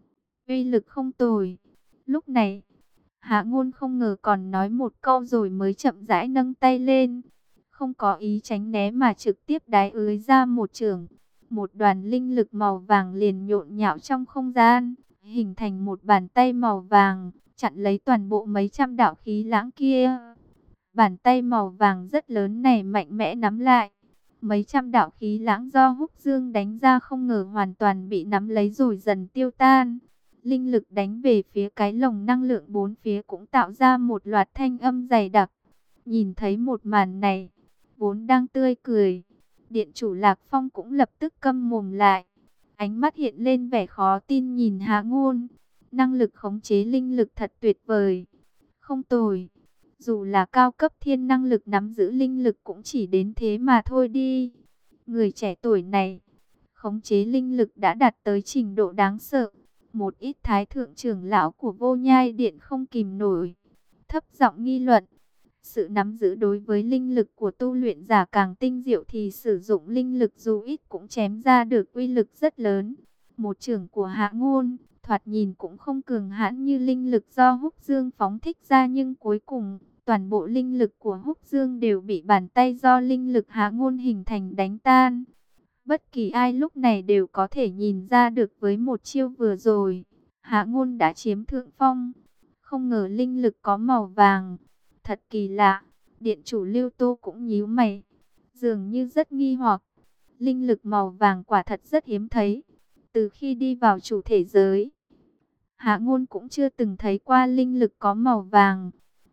Uy lực không tồi. Lúc này, Hạ Ngôn không ngờ còn nói một câu rồi mới chậm rãi nâng tay lên. Không có ý tránh né mà trực tiếp đái ới ra một chưởng. Một đoàn linh lực màu vàng liền nhộn nhạo trong không gian, hình thành một bàn tay màu vàng, chặn lấy toàn bộ mấy trăm đạo khí lãng kia. Bàn tay màu vàng rất lớn này mạnh mẽ nắm lại. Mấy trăm đạo khí lãng do Húc Dương đánh ra không ngờ hoàn toàn bị nắm lấy rồi dần tiêu tan. Linh lực đánh về phía cái lồng năng lượng bốn phía cũng tạo ra một loạt thanh âm dày đặc. Nhìn thấy một màn này, vốn đang tươi cười, điện chủ Lạc Phong cũng lập tức câm mồm lại. Ánh mắt hiện lên vẻ khó tin nhìn Hạ Ngôn. Năng lực khống chế linh lực thật tuyệt vời. Không tồi. Dù là cao cấp thiên năng lực nắm giữ linh lực cũng chỉ đến thế mà thôi đi. Người trẻ tuổi này, khống chế linh lực đã đạt tới trình độ đáng sợ. Một ít thái thượng trưởng lão của Vô Nhai Điện không kìm nổi, thấp giọng nghi luận. Sự nắm giữ đối với linh lực của tu luyện giả càng tinh diệu thì sử dụng linh lực dù ít cũng chém ra được uy lực rất lớn. Một chưởng của Hạ Ngôn, thoạt nhìn cũng không cường hãn như linh lực do Húc Dương phóng thích ra, nhưng cuối cùng, toàn bộ linh lực của Húc Dương đều bị bàn tay do linh lực Hạ Ngôn hình thành đánh tan. Bất kỳ ai lúc này đều có thể nhìn ra được với một chiêu vừa rồi, Hạ Ngôn đã chiếm thượng phong. Không ngờ linh lực có màu vàng. Thật kỳ lạ, điện chủ Lưu Tô cũng nhíu mày, dường như rất nghi hoặc. Linh lực màu vàng quả thật rất hiếm thấy. Từ khi đi vào chủ thể giới, Hạ Ngôn cũng chưa từng thấy qua linh lực có màu vàng.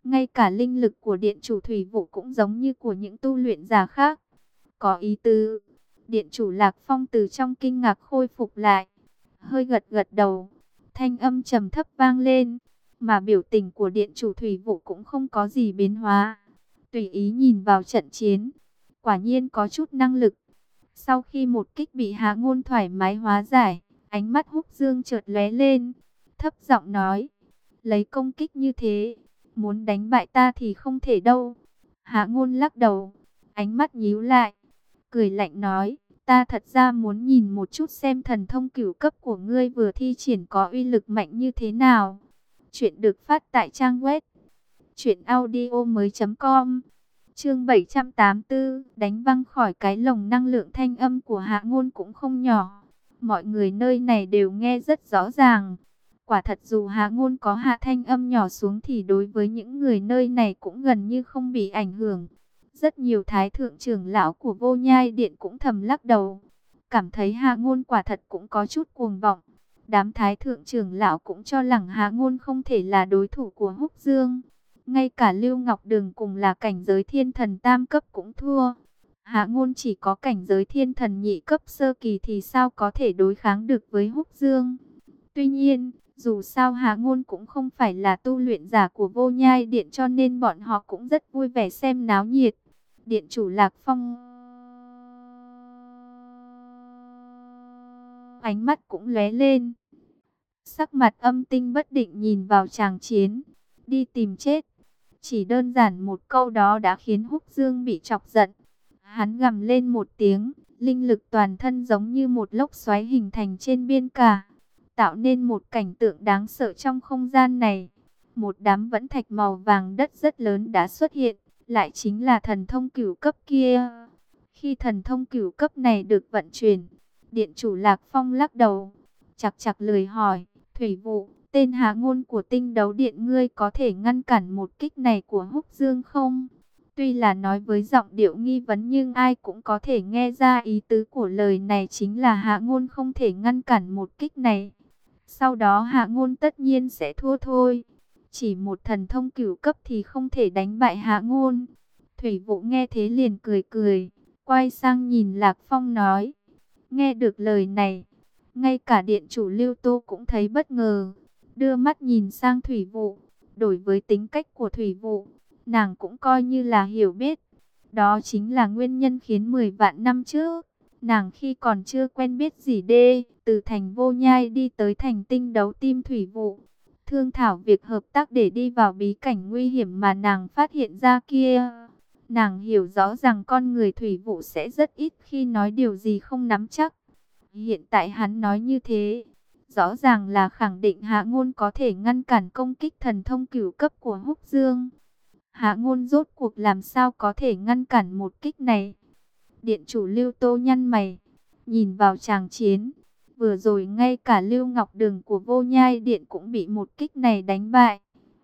Ngay cả linh lực của điện chủ thủy vụ cũng giống như của những tu luyện giả khác. Có ý tứ. Điện chủ Lạc Phong từ trong kinh ngạc khôi phục lại. Hơi gật gật đầu. Thanh âm trầm thấp vang lên. Mà biểu tình của điện chủ thủy vụ cũng không có gì biến hóa. Tùy ý nhìn vào trận chiến. Quả nhiên có chút năng lực. Sau khi một kích bị Hạ Ngôn thoải mái hóa giải, ánh mắt Húc Dương chợt lóe lên. Thấp giọng nói. Lấy công kích như thế, muốn đánh bại ta thì không thể đâu. Hạ Ngôn lắc đầu, ánh mắt nhíu lại, cười lạnh nói, ta thật ra muốn nhìn một chút xem thần thông cửu cấp của ngươi vừa thi triển có uy lực mạnh như thế nào. Chuyện được phát tại trang web truyệnaudiomoi.com. Chương 784, đánh văng khỏi cái lồng năng lượng. Thanh âm của Hạ Ngôn cũng không nhỏ. Mọi người nơi này đều nghe rất rõ ràng. Quả thật dù Hạ Ngôn có hạ thanh âm nhỏ xuống thì đối với những người nơi này cũng gần như không bị ảnh hưởng. Rất nhiều thái thượng trưởng lão của Vô Nhai Điện cũng thầm lắc đầu. Cảm thấy Hạ Ngôn quả thật cũng có chút cuồng vọng. Đám thái thượng trưởng lão cũng cho rằng Hạ Ngôn không thể là đối thủ của Húc Dương. Ngay cả Lưu Ngọc Đường cùng là cảnh giới thiên thần tam cấp cũng thua. Hạ Ngôn chỉ có cảnh giới thiên thần nhị cấp sơ kỳ thì sao có thể đối kháng được với Húc Dương. Tuy nhiên, dù sao Hạ Ngôn cũng không phải là tu luyện giả của Vô Nhai Điện cho nên bọn họ cũng rất vui vẻ xem náo nhiệt. Điện chủ Lạc Phong ánh mắt cũng lóe lên. Sắc mặt âm tinh bất định nhìn vào tràng chiến. Đi tìm chết. Chỉ đơn giản một câu đó đã khiến Húc Dương bị chọc giận. Hắn gầm lên một tiếng, linh lực toàn thân giống như một lốc xoáy hình thành trên biên cả, tạo nên một cảnh tượng đáng sợ trong không gian này. Một đám vẫn thạch màu vàng đất rất lớn đã xuất hiện, lại chính là thần thông cửu cấp kia. Khi thần thông cửu cấp này được vận chuyển, điện chủ Lạc Phong lắc đầu, chặt chặt lời hỏi, Thủy Vụ, tên Hạ Ngôn của Tinh Đấu Điện ngươi có thể ngăn cản một kích này của Húc Dương không? Tuy là nói với giọng điệu nghi vấn nhưng ai cũng có thể nghe ra ý tứ của lời này chính là Hạ Ngôn không thể ngăn cản một kích này. Sau đó Hạ Ngôn tất nhiên sẽ thua thôi. Chỉ một thần thông cửu cấp thì không thể đánh bại Hạ Ngôn. Thủy Vụ nghe thế liền cười cười, quay sang nhìn Lạc Phong nói. Nghe được lời này, ngay cả điện chủ Lưu Tô cũng thấy bất ngờ. Đưa mắt nhìn sang Thủy Vụ. Đối với tính cách của Thủy Vụ, nàng cũng coi như là hiểu biết. Đó chính là nguyên nhân khiến 10 vạn năm trước, nàng khi còn chưa quen biết gì từ thành Vô Nhai đi tới thành Tinh Đấu Tim Thủy Vụ, thương thảo việc hợp tác để đi vào bí cảnh nguy hiểm mà nàng phát hiện ra kia. Nàng hiểu rõ rằng con người Thủy Vụ sẽ rất ít khi nói điều gì không nắm chắc. Hiện tại hắn nói như thế, rõ ràng là khẳng định Hạ Ngôn có thể ngăn cản công kích thần thông cửu cấp của Húc Dương. Hạ Ngôn rốt cuộc làm sao có thể ngăn cản một kích này? Điện chủ Lưu Tô nhăn mày, nhìn vào tràng chiến. Vừa rồi ngay cả Lưu Ngọc Đường của Vô Nhai Điện cũng bị một kích này đánh bại.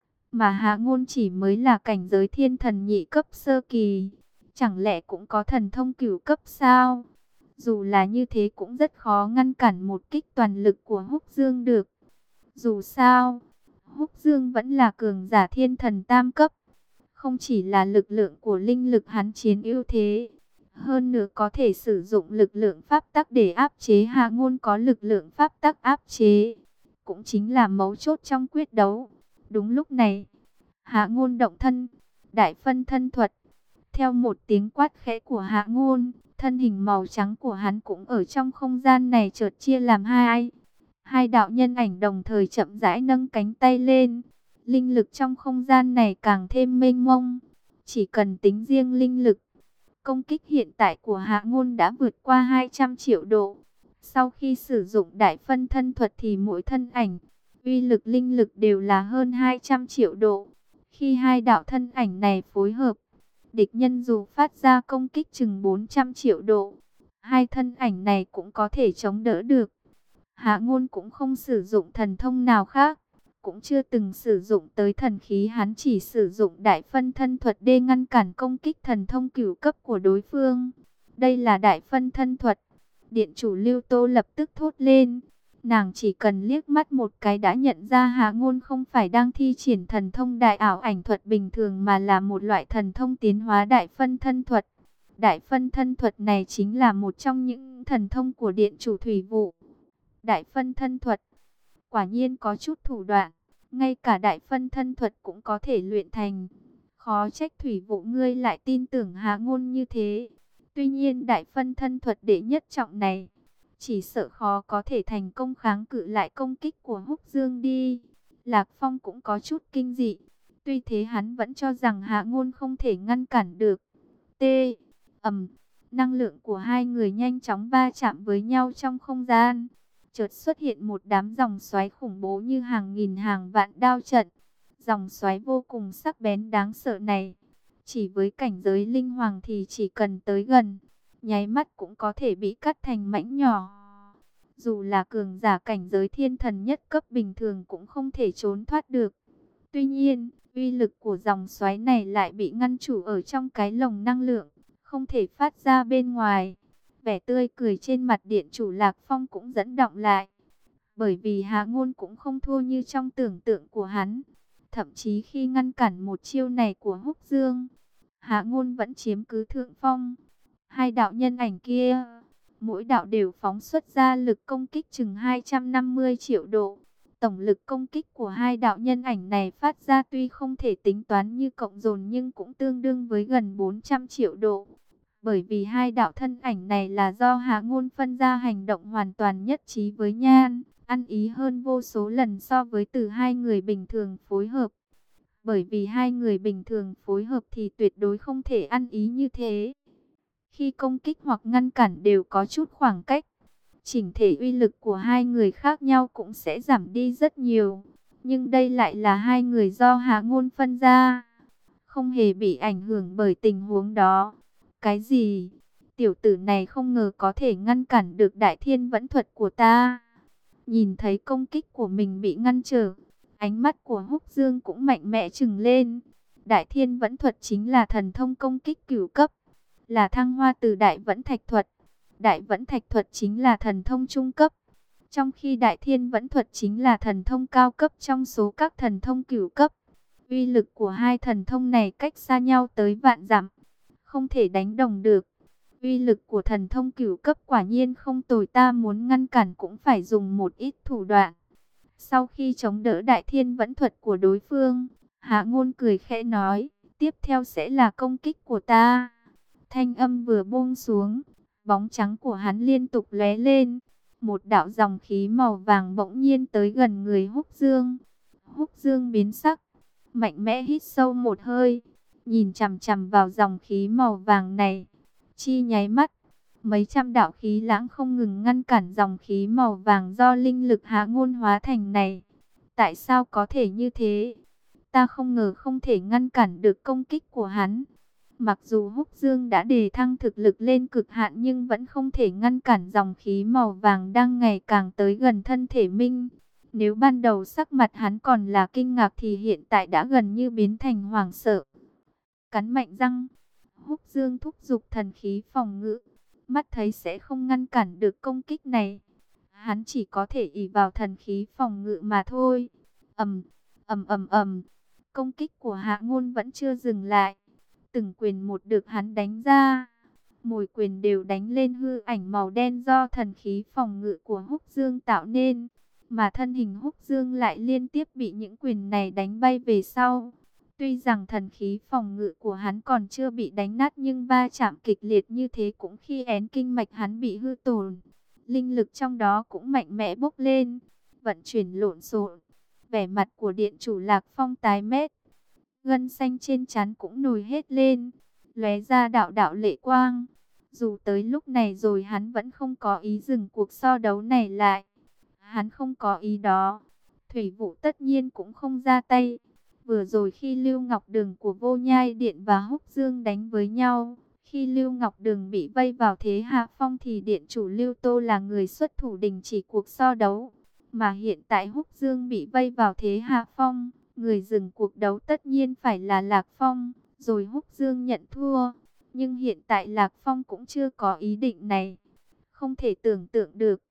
Mà Hạ Ngôn chỉ mới là cảnh giới thiên thần nhị cấp sơ kỳ. Chẳng lẽ cũng có thần thông cửu cấp sao? Dù là như thế cũng rất khó ngăn cản một kích toàn lực của Húc Dương được. Dù sao, Húc Dương vẫn là cường giả thiên thần tam cấp. Không chỉ là lực lượng của linh lực hắn chiến ưu thế, hơn nữa có thể sử dụng lực lượng pháp tắc để áp chế Hạ Ngôn có lực lượng pháp tắc áp chế. Cũng chính là mấu chốt trong quyết đấu. Đúng lúc này, Hạ Ngôn động thân, đại phân thân thuật. Theo một tiếng quát khẽ của Hạ Ngôn, thân hình màu trắng của hắn cũng ở trong không gian này chợt chia làm hai. Hai đạo nhân ảnh đồng thời chậm rãi nâng cánh tay lên. Linh lực trong không gian này càng thêm mênh mông. Chỉ cần tính riêng linh lực, công kích hiện tại của Hạ Ngôn đã vượt qua 200 triệu độ. Sau khi sử dụng đại phân thân thuật thì mỗi thân ảnh, uy lực linh lực đều là hơn 200 triệu độ. Khi hai đạo thân ảnh này phối hợp, địch nhân dù phát ra công kích chừng 400 triệu độ, hai thân ảnh này cũng có thể chống đỡ được. Hạ Ngôn cũng không sử dụng thần thông nào khác, cũng chưa từng sử dụng tới thần khí, hắn chỉ sử dụng đại phân thân thuật để ngăn cản công kích thần thông cửu cấp của đối phương. Đây là đại phân thân thuật. Điện chủ Lưu Tô lập tức thốt lên. Nàng chỉ cần liếc mắt một cái đã nhận ra Hạ Ngôn không phải đang thi triển thần thông đại ảo ảnh thuật bình thường mà là một loại thần thông tiến hóa đại phân thân thuật. Đại phân thân thuật này chính là một trong những thần thông của Điện chủ Thủy Vụ. Đại phân thân thuật, quả nhiên có chút thủ đoạn, ngay cả đại phân thân thuật cũng có thể luyện thành. Khó trách Thủy Vụ ngươi lại tin tưởng Hạ Ngôn như thế. Tuy nhiên đại phân thân thuật đệ nhất trọng này, chỉ sợ khó có thể thành công kháng cự lại công kích của Húc Dương đi. Lạc Phong cũng có chút kinh dị. Tuy thế hắn vẫn cho rằng Hạ Ngôn không thể ngăn cản được. T. Năng lượng của hai người nhanh chóng va chạm với nhau trong không gian. Chợt xuất hiện một đám dòng xoáy khủng bố như hàng nghìn hàng vạn đao trận. Dòng xoáy vô cùng sắc bén đáng sợ này, chỉ với cảnh giới linh hoàng thì chỉ cần tới gần, nháy mắt cũng có thể bị cắt thành mảnh nhỏ. Dù là cường giả cảnh giới thiên thần nhất cấp bình thường cũng không thể trốn thoát được. Tuy nhiên, uy lực của dòng xoáy này lại bị ngăn chủ ở trong cái lồng năng lượng, không thể phát ra bên ngoài. Vẻ tươi cười trên mặt điện chủ Lạc Phong cũng dẫn động lại. Bởi vì Hạ Ngôn cũng không thua như trong tưởng tượng của hắn. Thậm chí khi ngăn cản một chiêu này của Húc Dương, Hạ Ngôn vẫn chiếm cứ thượng phong. Hai đạo nhân ảnh kia, mỗi đạo đều phóng xuất ra lực công kích chừng 250 triệu độ. Tổng lực công kích của hai đạo nhân ảnh này phát ra tuy không thể tính toán như cộng dồn nhưng cũng tương đương với gần 400 triệu độ. Bởi vì hai đạo thân ảnh này là do Hạ Ngôn phân ra hành động hoàn toàn nhất trí với Nhan, ăn ý hơn vô số lần so với từ hai người bình thường phối hợp. Bởi vì hai người bình thường phối hợp thì tuyệt đối không thể ăn ý như thế. Khi công kích hoặc ngăn cản đều có chút khoảng cách, chỉnh thể uy lực của hai người khác nhau cũng sẽ giảm đi rất nhiều. Nhưng đây lại là hai người do Hạ Ngôn phân ra, không hề bị ảnh hưởng bởi tình huống đó. Cái gì? Tiểu tử này không ngờ có thể ngăn cản được Đại Thiên Vẫn Thuật của ta. Nhìn thấy công kích của mình bị ngăn trở, ánh mắt của Húc Dương cũng mạnh mẽ trừng lên. Đại Thiên Vẫn Thuật chính là thần thông công kích cửu cấp, là thăng hoa từ Đại Vẫn Thạch Thuật. Đại Vẫn Thạch Thuật chính là thần thông trung cấp, trong khi Đại Thiên Vẫn Thuật chính là thần thông cao cấp trong số các thần thông cửu cấp. Uy lực của hai thần thông này cách xa nhau tới vạn dặm, không thể đánh đồng được. Uy lực của thần thông cửu cấp quả nhiên không tồi, ta muốn ngăn cản cũng phải dùng một ít thủ đoạn. Sau khi chống đỡ Đại Thiên Vẫn Thuật của đối phương, Hạ Ngôn cười khẽ nói, tiếp theo sẽ là công kích của ta. Thanh âm vừa buông xuống, bóng trắng của hắn liên tục lóe lên. Một đạo dòng khí màu vàng bỗng nhiên tới gần người Húc Dương. Húc Dương biến sắc, mạnh mẽ hít sâu một hơi, nhìn chằm chằm vào dòng khí màu vàng này. Chi nháy mắt, mấy trăm đạo khí lãng không ngừng ngăn cản dòng khí màu vàng do linh lực Hạ Ngôn hóa thành này. Tại sao có thể như thế? Ta không ngờ không thể ngăn cản được công kích của hắn. Mặc dù Húc Dương đã đề thăng thực lực lên cực hạn nhưng vẫn không thể ngăn cản dòng khí màu vàng đang ngày càng tới gần thân thể Minh. Nếu ban đầu sắc mặt hắn còn là kinh ngạc thì hiện tại đã gần như biến thành hoảng sợ. Cắn mạnh răng, Húc Dương thúc giục thần khí phòng ngự, mắt thấy sẽ không ngăn cản được công kích này. Hắn chỉ có thể ỷ vào thần khí phòng ngự mà thôi. Ầm, ầm ầm ầm, công kích của Hạ Ngôn vẫn chưa dừng lại. Từng quyền một được hắn đánh ra, mỗi quyền đều đánh lên hư ảnh màu đen do thần khí phòng ngự của Húc Dương tạo nên. Mà thân hình Húc Dương lại liên tiếp bị những quyền này đánh bay về sau. Tuy rằng thần khí phòng ngự của hắn còn chưa bị đánh nát nhưng va chạm kịch liệt như thế cũng khi én kinh mạch hắn bị hư tổn. Linh lực trong đó cũng mạnh mẽ bốc lên, vận chuyển lộn xộn. Vẻ mặt của điện chủ Lạc Phong tái mét, gân xanh trên trán cũng nổi hết lên, lóe ra đạo đạo lệ quang. Dù tới lúc này rồi hắn vẫn không có ý dừng cuộc so đấu này lại. Hắn không có ý đó. Thủy Vụ tất nhiên cũng không ra tay. Vừa rồi khi Lưu Ngọc Đường của Vô Nhai Điện và Húc Dương đánh với nhau, khi Lưu Ngọc Đường bị vây vào thế hạ phong thì điện chủ Lưu Tô là người xuất thủ đình chỉ cuộc so đấu. Mà hiện tại Húc Dương bị vây vào thế hạ phong, người dừng cuộc đấu tất nhiên phải là Lạc Phong, rồi Húc Dương nhận thua. Nhưng hiện tại Lạc Phong cũng chưa có ý định này. Không thể tưởng tượng được,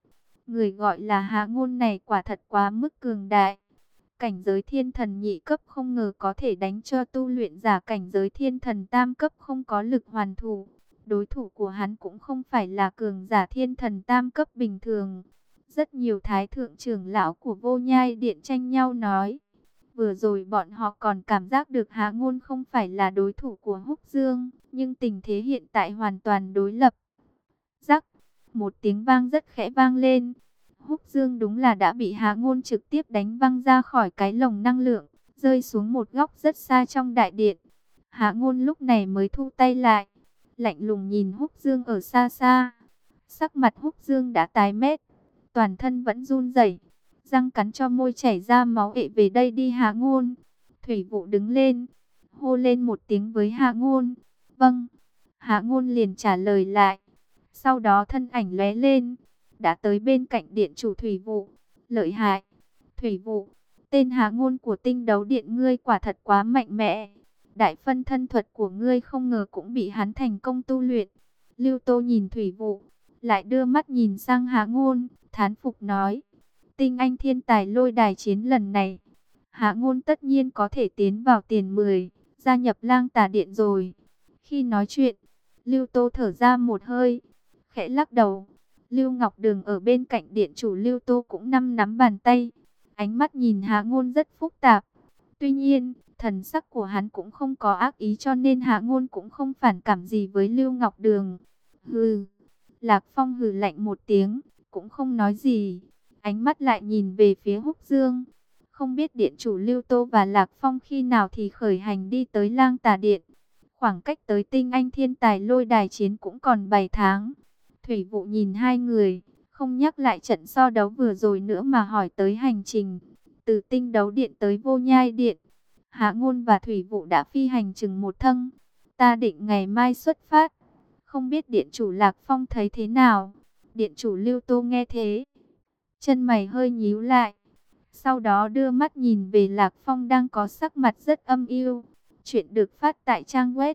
Người gọi là Hạ Ngôn này quả thật quá mức cường đại. Cảnh giới thiên thần nhị cấp không ngờ có thể đánh cho tu luyện giả cảnh giới thiên thần tam cấp không có lực hoàn thủ. Đối thủ của hắn cũng không phải là cường giả thiên thần tam cấp bình thường. Rất nhiều thái thượng trưởng lão của Vô Nhai Điện tranh nhau nói. Vừa rồi bọn họ còn cảm giác được Hạ Ngôn không phải là đối thủ của Húc Dương, nhưng tình thế hiện tại hoàn toàn đối lập. Rắc, một tiếng vang rất khẽ vang lên. Húc Dương đúng là đã bị Hạ Ngôn trực tiếp đánh văng ra khỏi cái lồng năng lượng, rơi xuống một góc rất xa trong đại điện. Hạ Ngôn lúc này mới thu tay lại, lạnh lùng nhìn Húc Dương ở xa xa. Sắc mặt Húc Dương đã tái mét, toàn thân vẫn run rẩy, răng cắn cho môi chảy ra máu. Ệ, về đây đi Hạ Ngôn. Thủy Vụ đứng lên, hô lên một tiếng với Hạ Ngôn. Vâng. Hạ Ngôn liền trả lời lại. Sau đó thân ảnh lóe lên, đã tới bên cạnh điện chủ Thủy Vụ. Lợi hại. Thủy Vụ, tên Hạ Ngôn của Tinh Đấu Điện ngươi quả thật quá mạnh mẽ. Đại phân thân thuật của ngươi không ngờ cũng bị hắn thành công tu luyện. Lưu Tô nhìn Thủy Vụ, lại đưa mắt nhìn sang Hạ Ngôn, thán phục nói. Tinh anh thiên tài lôi đài chiến lần này, Hạ Ngôn tất nhiên có thể tiến vào tiền 10, gia nhập Lang Tà Điện rồi. Khi nói chuyện, Lưu Tô thở ra một hơi, khẽ lắc đầu. Lưu Ngọc Đường ở bên cạnh điện chủ Lưu Tô cũng nắm bàn tay, ánh mắt nhìn Hạ Ngôn rất phức tạp. Tuy nhiên, thần sắc của hắn cũng không có ác ý, cho nên Hạ Ngôn cũng không phản cảm gì với Lưu Ngọc Đường. Hừ. Lạc Phong hừ lạnh một tiếng, cũng không nói gì. Ánh mắt lại nhìn về phía Húc Dương. Không biết điện chủ Lưu Tô và Lạc Phong khi nào thì khởi hành đi tới Lang Tà Điện. Khoảng cách tới tinh anh thiên tài lôi đài chiến cũng còn 7 tháng. Thủy Vụ nhìn hai người, không nhắc lại trận so đấu vừa rồi nữa mà hỏi tới hành trình. Từ Tinh Đấu Điện tới Vô Nhai Điện, Hạ Ngôn và Thủy Vụ đã phi hành chừng một thâng. Ta định ngày mai xuất phát. Không biết điện chủ Lạc Phong thấy thế nào? Điện chủ Lưu Tô nghe thế, chân mày hơi nhíu lại. Sau đó đưa mắt nhìn về Lạc Phong đang có sắc mặt rất âm u. Chuyện được phát tại trang web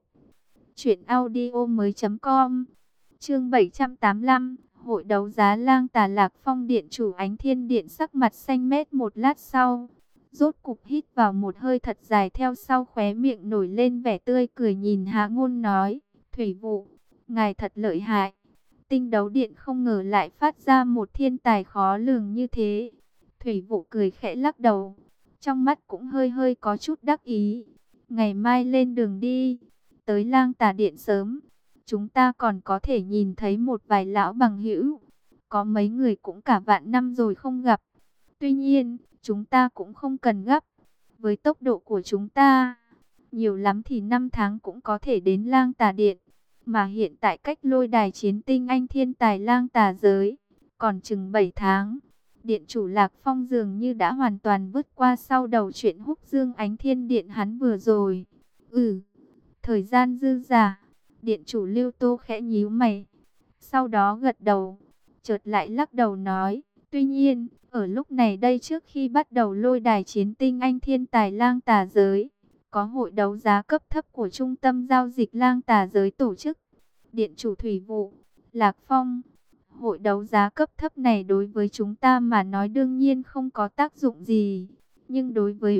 truyệnaudiomoi.com. Chương 785, hội đấu giá Lang Tà. Lạc Phong điện chủ Ánh Thiên Điện sắc mặt xanh mét một lát sau, rốt cục hít vào một hơi thật dài, theo sau khóe miệng nổi lên vẻ tươi cười nhìn Hạ Ngôn nói: "Thủy Vụ, ngài thật lợi hại. Tinh Đấu Điện không ngờ lại phát ra một thiên tài khó lường như thế." Thủy Vụ cười khẽ lắc đầu, trong mắt cũng hơi hơi có chút đắc ý. "Ngày mai lên đường đi, tới Lang Tà Điện sớm, chúng ta còn có thể nhìn thấy một vài lão bằng hữu. Có mấy người cũng cả vạn năm rồi không gặp. Tuy nhiên, chúng ta cũng không cần gấp. Với tốc độ của chúng ta, nhiều lắm thì 5 tháng cũng có thể đến Lang Tà Điện. Mà hiện tại cách lôi đài chiến tinh anh thiên tài Lang Tà giới còn chừng 7 tháng. Điện chủ Lạc Phong dường như đã hoàn toàn vứt qua sau đầu chuyện Húc Dương Ánh Thiên Điện hắn vừa rồi. Thời gian dư dả. Điện chủ Lưu Tô khẽ nhíu mày, sau đó gật đầu, chợt lại lắc đầu nói: "Tuy nhiên, ở lúc này đây, trước khi bắt đầu lôi đài chiến tinh anh thiên tài Lang Tà giới, có hội đấu giá cấp thấp của trung tâm giao dịch Lang Tà giới tổ chức." Điện chủ Thủy Vụ, Lạc Phong: "Hội đấu giá cấp thấp này đối với chúng ta mà nói đương nhiên không có tác dụng gì, nhưng đối với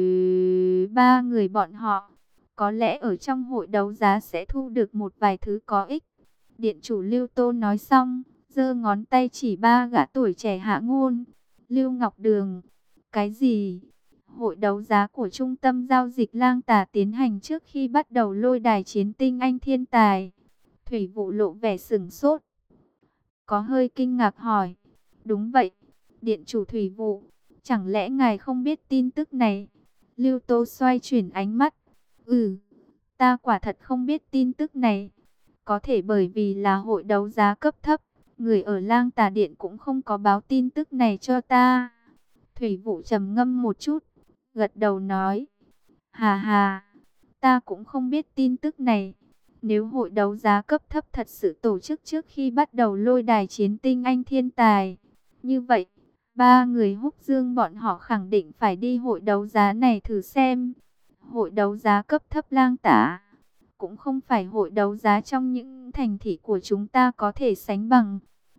ba người bọn họ, có lẽ ở trong hội đấu giá sẽ thu được một vài thứ có ích." Điện chủ Lưu Tô nói xong, giơ ngón tay chỉ ba gã tuổi trẻ Hạ Ngôn, Lưu Ngọc Đường. "Cái gì?" "Hội đấu giá của trung tâm giao dịch Lang Tà tiến hành trước khi bắt đầu lôi đài chiến tinh anh thiên tài." Thủy Vụ lộ vẻ sửng sốt, có hơi kinh ngạc hỏi: "Đúng vậy, điện chủ Thủy Vụ, chẳng lẽ ngài không biết tin tức này?" Lưu Tô xoay chuyển ánh mắt: Ta quả thật không biết tin tức này. Có thể bởi vì là hội đấu giá cấp thấp, người ở Lang Tà Điện cũng không có báo tin tức này cho ta." Thủy Vụ trầm ngâm một chút, gật đầu nói: "Hà hà, ta cũng không biết tin tức này. Nếu hội đấu giá cấp thấp thật sự tổ chức trước khi bắt đầu lôi đài chiến tinh anh thiên tài, như vậy, ba người Húc Dương bọn họ khẳng định phải đi hội đấu giá này thử xem." Hội đấu giá cấp thấp Lang Tà cũng không phải hội đấu giá trong những thành thị của chúng ta có thể sánh bằng.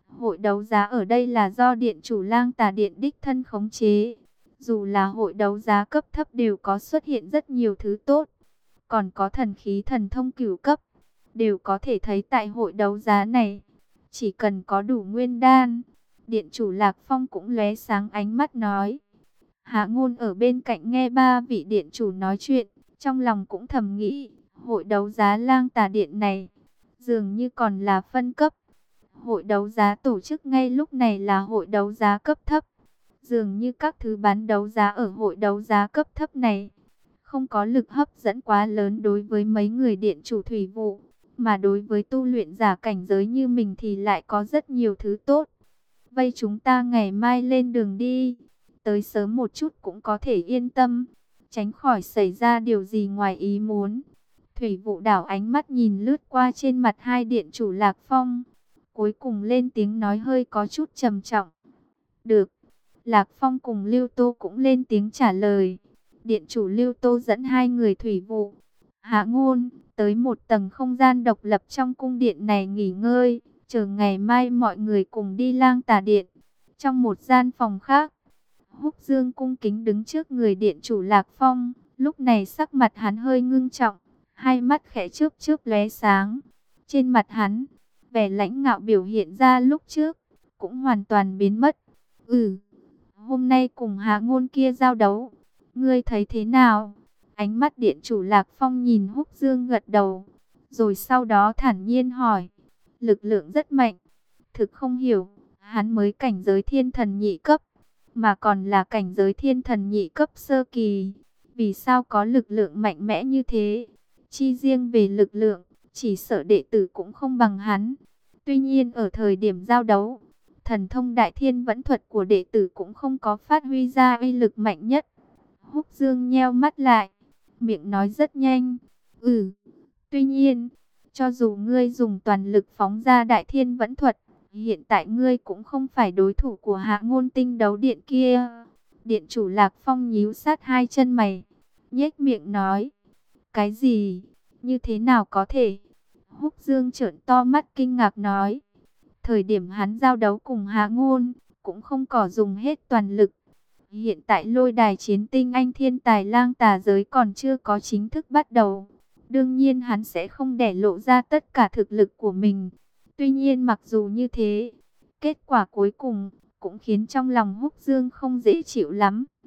Hội đấu giá ở đây là do điện chủ Lang Tà Điện đích thân khống chế. Dù là hội đấu giá cấp thấp đều có xuất hiện rất nhiều thứ tốt. Còn có thần khí thần thông cửu cấp, đều có thể thấy tại hội đấu giá này. Chỉ cần có đủ nguyên đan. Điện chủ Lạc Phong cũng lóe sáng ánh mắt nói. Hạ Ngôn ở bên cạnh nghe ba vị điện chủ nói chuyện, trong lòng cũng thầm nghĩ, hội đấu giá Lang Tà Điện này dường như còn là phân cấp. Hội đấu giá tổ chức ngay lúc này là hội đấu giá cấp thấp. Dường như các thứ bán đấu giá ở hội đấu giá cấp thấp này không có lực hấp dẫn quá lớn đối với mấy người điện chủ thủy vụ, mà đối với tu luyện giả cảnh giới như mình thì lại có rất nhiều thứ tốt. Vậy chúng ta ngày mai lên đường đi, tới sớm một chút cũng có thể yên tâm, tránh khỏi xảy ra điều gì ngoài ý muốn. Thủy vụ đảo ánh mắt nhìn lướt qua trên mặt hai điện chủ Lạc Phong, cuối cùng lên tiếng nói hơi có chút trầm trọng. Được. Lạc Phong cùng Lưu Tô cũng lên tiếng trả lời. Điện chủ Lưu Tô dẫn hai người thủy vụ, Hạ Ngôn, tới một tầng không gian độc lập trong cung điện này nghỉ ngơi, chờ ngày mai mọi người cùng đi Lang Tà Điện. Trong một gian phòng khác, Húc Dương cung kính đứng trước người điện chủ Lạc Phong, lúc này sắc mặt hắn hơi ngưng trọng, hai mắt khẽ chớp chớp lóe sáng. Trên mặt hắn, vẻ lãnh ngạo biểu hiện ra lúc trước cũng hoàn toàn biến mất. Hôm nay cùng Hạ Ngôn kia giao đấu, ngươi thấy thế nào? Ánh mắt điện chủ Lạc Phong nhìn Húc Dương gật đầu, rồi sau đó thản nhiên hỏi. Lực lượng rất mạnh, thực không hiểu, hắn mới cảnh giới thiên thần nhị cấp, mà còn là cảnh giới thiên thần nhị cấp sơ kỳ. Vì sao có lực lượng mạnh mẽ như thế? Chi riêng về lực lượng, chỉ sợ đệ tử cũng không bằng hắn. Tuy nhiên ở thời điểm giao đấu, thần thông đại thiên vẫn thuật của đệ tử cũng không có phát huy ra uy lực mạnh nhất. Húc Dương nheo mắt lại, miệng nói rất nhanh. Tuy nhiên, cho dù ngươi dùng toàn lực phóng ra đại thiên vẫn thuật, hiện tại ngươi cũng không phải đối thủ của Hạ Ngôn tinh đấu điện kia. Điện chủ Lạc Phong nhíu sát hai chân mày, nhếch miệng nói. Cái gì? Như thế nào có thể? Húc Dương trợn to mắt kinh ngạc nói. Thời điểm hắn giao đấu cùng Hạ Ngôn, cũng không có dùng hết toàn lực. Hiện tại lôi đài chiến tinh anh thiên tài Lang Tà giới còn chưa có chính thức bắt đầu. Đương nhiên hắn sẽ không để lộ ra tất cả thực lực của mình. Tuy nhiên mặc dù như thế, kết quả cuối cùng cũng khiến trong lòng Húc Dương không dễ chịu lắm.